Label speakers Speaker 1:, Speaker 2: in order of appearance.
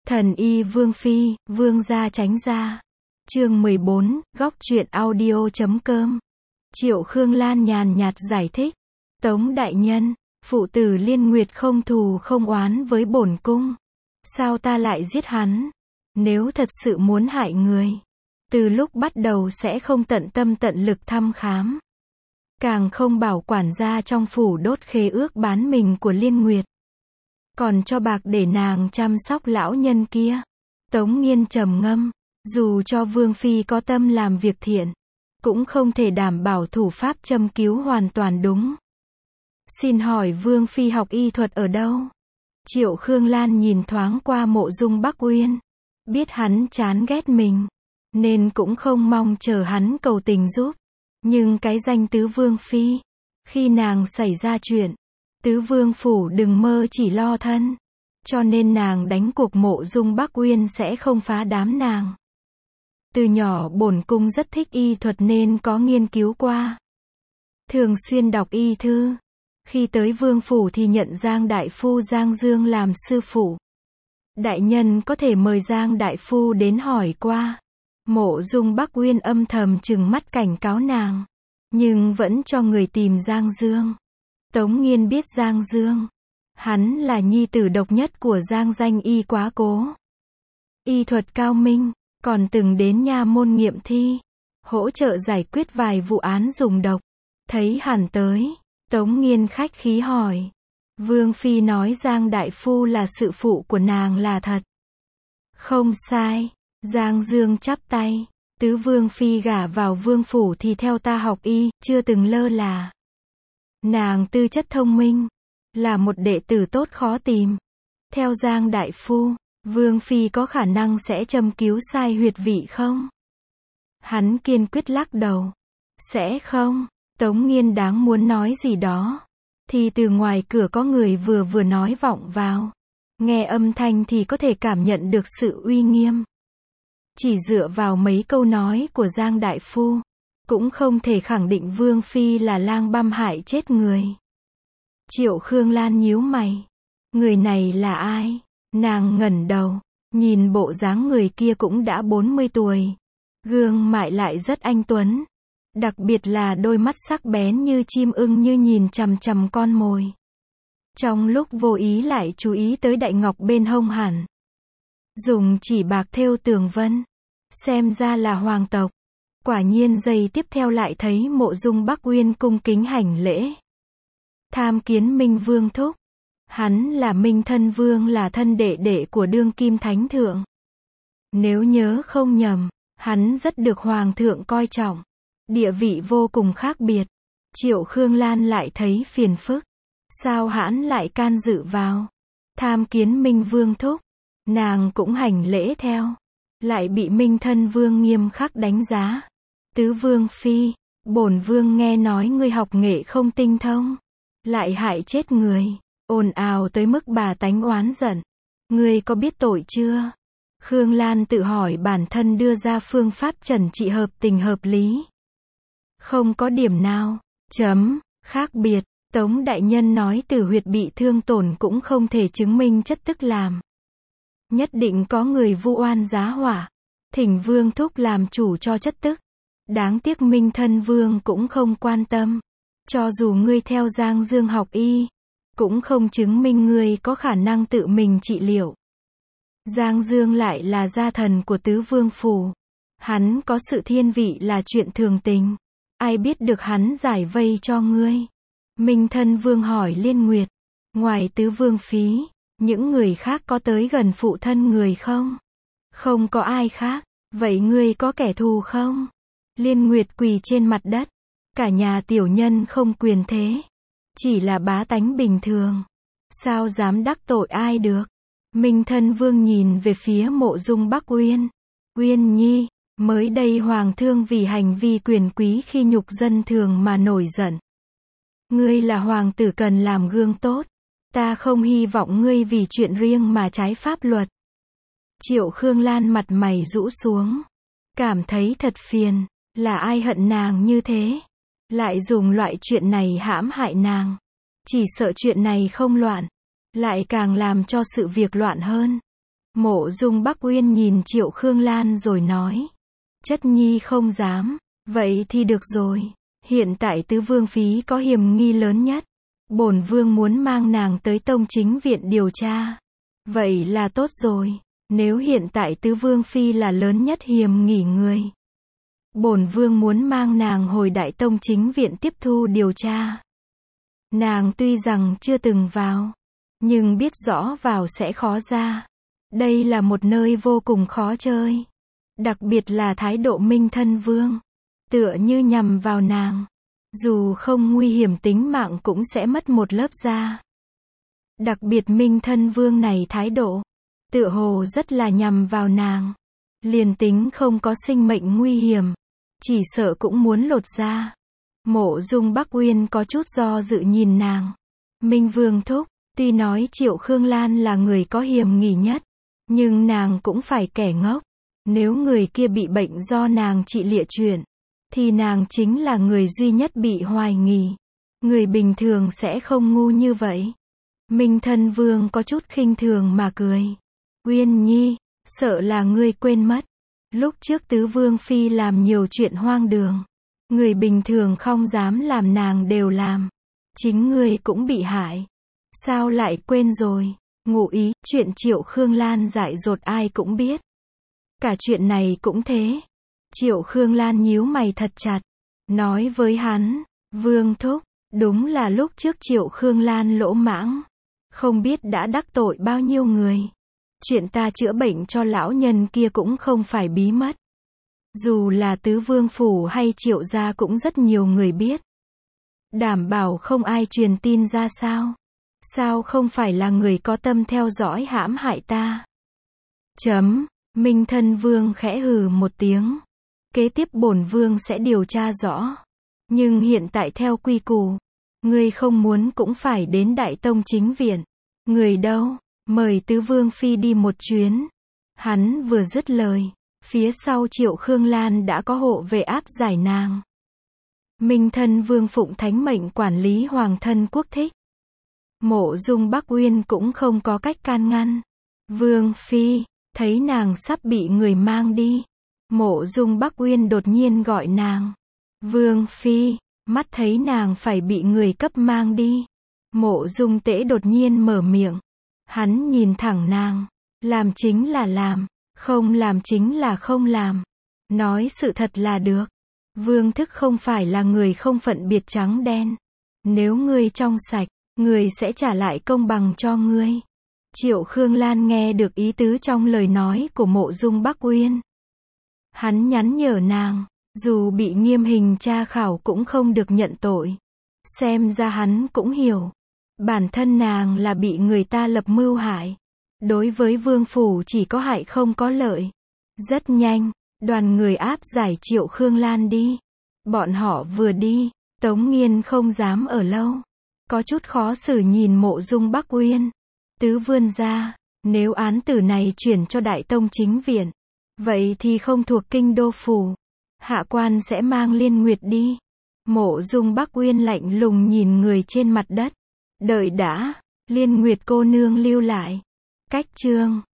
Speaker 1: Thần y Vương Phi, Vương gia tránh ra. Chương 14, góc truyện audio.com. Triệu Khương Lan nhàn nhạt giải thích. Tống đại nhân, phụ tử Liên Nguyệt không thù không oán với bổn cung. Sao ta lại giết hắn? Nếu thật sự muốn hại người, từ lúc bắt đầu sẽ không tận tâm tận lực thăm khám. Càng không bảo quản gia trong phủ đốt khế ước bán mình của Liên Nguyệt. Còn cho bạc để nàng chăm sóc lão nhân kia. Tống Nghiên trầm ngâm, dù cho Vương Phi có tâm làm việc thiện, cũng không thể đảm bảo thủ pháp châm cứu hoàn toàn đúng. Xin hỏi Vương Phi học y thuật ở đâu? Triệu Khương Lan nhìn thoáng qua Mộ Dung Bắc Uyên, biết hắn chán ghét mình, nên cũng không mong chờ hắn cầu tình giúp. Nhưng cái danh Tứ Vương Phi, khi nàng xảy ra chuyện, Tứ Vương phủ đừng mơ chỉ lo thân, cho nên nàng đánh cuộc Mộ Dung Bắc Uyên sẽ không phá đám nàng. Từ nhỏ bổn cung rất thích y thuật nên có nghiên cứu qua, thường xuyên đọc y thư. Khi tới Vương phủ thì nhận Giang đại phu Giang Dương làm sư phụ. Đại nhân có thể mời Giang đại phu đến hỏi qua. Mộ Dung Bắc Uyên âm thầm trừng mắt cảnh cáo nàng, nhưng vẫn cho người tìm Giang Dương. Tống Nghiên biết Giang Dương, hắn là nhi tử độc nhất của Giang danh y quá cố. Y thuật cao minh, còn từng đến nha môn nghiệm thi, hỗ trợ giải quyết vài vụ án dùng độc. Thấy hắn tới, Tống Nghiên khách khí hỏi. Vương Phi nói Giang đại phu là sự phụ của nàng là thật? Không sai. Giang Dương chắp tay. Tứ Vương Phi gả vào Vương phủ thì theo ta học y, chưa từng lơ là. Nàng tư chất thông minh, là một đệ tử tốt khó tìm. Theo Giang đại phu, Vương Phi có khả năng sẽ châm cứu sai huyệt vị không? Hắn kiên quyết lắc đầu. Sẽ không. Tống Nghiên đáng muốn nói gì đó, thì từ ngoài cửa có người vừa nói vọng vào. Nghe âm thanh thì có thể cảm nhận được sự uy nghiêm. Chỉ dựa vào mấy câu nói của Giang đại phu, cũng không thể khẳng định Vương Phi là lang băm hại chết người. Triệu Khương Lan nhíu mày. Người này là ai? Nàng ngẩng đầu, nhìn bộ dáng người kia cũng đã 40 tuổi. Gương mặt lại rất anh tuấn. Đặc biệt là đôi mắt sắc bén như chim ưng như nhìn chằm chằm con mồi. Trong lúc vô ý lại chú ý tới đại ngọc bên hông hẳn. Dùng chỉ bạc thêu tường vân. Xem ra là hoàng tộc. Quả nhiên giây tiếp theo lại thấy Mộ Dung Bắc Uyên cung kính hành lễ. Tham kiến Minh Vương thúc. Hắn là Minh Thân Vương, là thân đệ đệ của đương kim thánh thượng. Nếu nhớ không nhầm, hắn rất được hoàng thượng coi trọng. Địa vị vô cùng khác biệt. Triệu Khương Lan lại thấy phiền phức. Sao hắn lại can dự vào? Tham kiến Minh Vương thúc. Nàng cũng hành lễ theo. Lại bị Minh Thân Vương nghiêm khắc đánh giá. Tứ Vương Phi, bổn Vương nghe nói ngươi học nghệ không tinh thông, lại hại chết người, ồn ào tới mức bà tánh oán giận. Ngươi có biết tội chưa? Khương Lan tự hỏi bản thân đưa ra phương pháp trần trị hợp tình hợp lý. Không có điểm nào, khác biệt. Tống đại nhân nói tử huyệt bị thương tổn cũng không thể chứng minh chất tức làm. Nhất định có người vu oan giá họa. Thỉnh Vương thúc làm chủ cho chất tức. Đáng tiếc Minh Thân Vương cũng không quan tâm. Cho dù ngươi theo Giang Dương học y, cũng không chứng minh ngươi có khả năng tự mình trị liệu. Giang Dương lại là gia thần của Tứ Vương phủ. Hắn có sự thiên vị là chuyện thường tình. Ai biết được hắn giải vây cho ngươi? Minh Thân Vương hỏi Liên Nguyệt. Ngoài Tứ Vương Phi, những người khác có tới gần phụ thân người không? Không có ai khác. Vậy ngươi có kẻ thù không? Liên Nguyệt quỳ trên mặt đất. Cả nhà tiểu nhân không quyền thế. Chỉ là bá tánh bình thường. Sao dám đắc tội ai được? Minh Thân Vương nhìn về phía Mộ Dung Bắc Uyên. Uyên nhi, mới đây hoàng thương vì hành vi quyền quý khi nhục dân thường mà nổi giận. Ngươi là hoàng tử cần làm gương tốt. Ta không hy vọng ngươi vì chuyện riêng mà trái pháp luật. Triệu Khương Lan mặt mày rũ xuống. Cảm thấy thật phiền. Là ai hận nàng như thế? Lại dùng loại chuyện này hãm hại nàng. Chỉ sợ chuyện này không loạn, lại càng làm cho sự việc loạn hơn. Mộ Dung Bắc Uyên nhìn Triệu Khương Lan rồi nói. Chất nhi không dám. Vậy thì được rồi. Hiện tại tứ vương phí có hiểm nghi lớn nhất. Bổn vương muốn mang nàng tới Tông Chính Viện điều tra. Vậy là tốt rồi. Nếu hiện tại tứ vương phi là lớn nhất hiểm nghi người, bổn vương muốn mang nàng hồi Đại Tông Chính Viện tiếp thu điều tra. Nàng tuy rằng chưa từng vào, nhưng biết rõ vào sẽ khó ra. Đây là một nơi vô cùng khó chơi. Đặc biệt là thái độ Minh Thân Vương. Tựa như nhằm vào nàng. Dù không nguy hiểm tính mạng cũng sẽ mất một lớp da. Đặc biệt Minh Thân Vương này thái độ, tựa hồ rất là nhằm vào nàng. Liền tính không có sinh mệnh nguy hiểm, chỉ sợ cũng muốn lột da. Mộ Dung Bắc Uyên có chút do dự nhìn nàng. Minh Vương thúc, tuy nói Triệu Khương Lan là người có hiểm nghi nhất, nhưng nàng cũng phải kẻ ngốc. Nếu người kia bị bệnh do nàng trị liệu chuyện, thì nàng chính là người duy nhất bị hoài nghi. Người bình thường sẽ không ngu như vậy. Minh Thân Vương có chút khinh thường mà cười. Uyên nhi, sợ là ngươi quên mất. Lúc trước tứ vương phi làm nhiều chuyện hoang đường. Người bình thường không dám làm nàng đều làm. Chính ngươi cũng bị hại. Sao lại quên rồi? Ngụ ý, chuyện Triệu Khương Lan dại dột ai cũng biết. Cả chuyện này cũng thế. Triệu Khương Lan nhíu mày thật chặt. Nói với hắn, Vương thúc, đúng là lúc trước Triệu Khương Lan lỗ mãng. Không biết đã đắc tội bao nhiêu người. Chuyện ta chữa bệnh cho lão nhân kia cũng không phải bí mật. Dù là tứ vương phủ hay Triệu gia cũng rất nhiều người biết. Đảm bảo không ai truyền tin ra sao? Sao không phải là người có tâm theo dõi hãm hại ta? Minh Thân Vương khẽ hừ một tiếng. Kế tiếp bổn vương sẽ điều tra rõ. Nhưng hiện tại theo quy củ, người không muốn cũng phải đến Đại Tông Chính Viện. Người đâu? Mời tứ vương phi đi một chuyến. Hắn vừa dứt lời, phía sau Triệu Khương Lan đã có hộ vệ áp giải nàng. Minh Thân Vương phụng thánh mệnh quản lý hoàng thân quốc thích. Mộ Dung Bắc Uyên cũng không có cách can ngăn. Vương phi, thấy nàng sắp bị người mang đi. Mộ Dung Bắc Uyên đột nhiên gọi nàng. Vương phi, mắt thấy nàng phải bị người cấp mang đi. Mộ Dung Tễ đột nhiên mở miệng. Hắn nhìn thẳng nàng. Làm chính là làm, không làm chính là không làm. Nói sự thật là được. Vương thức không phải là người không phân biệt trắng đen. Nếu ngươi trong sạch, người sẽ trả lại công bằng cho ngươi. Triệu Khương Lan nghe được ý tứ trong lời nói của Mộ Dung Bắc Uyên. Hắn nhắn nhở nàng, dù bị nghiêm hình tra khảo cũng không được nhận tội. Xem ra hắn cũng hiểu. Bản thân nàng là bị người ta lập mưu hại. Đối với vương phủ chỉ có hại không có lợi. Rất nhanh, đoàn người áp giải Triệu Khương Lan đi. Bọn họ vừa đi, Tống Nghiên không dám ở lâu. Có chút khó xử nhìn Mộ Dung Bắc Uyên. Tứ vương gia, nếu án tử này chuyển cho Đại Tông Chính Viện, vậy thì không thuộc kinh đô phủ. Hạ quan sẽ mang Liên Nguyệt đi. Mộ Dung Bắc Uyên lạnh lùng nhìn người trên mặt đất. Đợi đã, Liên Nguyệt cô nương lưu lại. Cách chương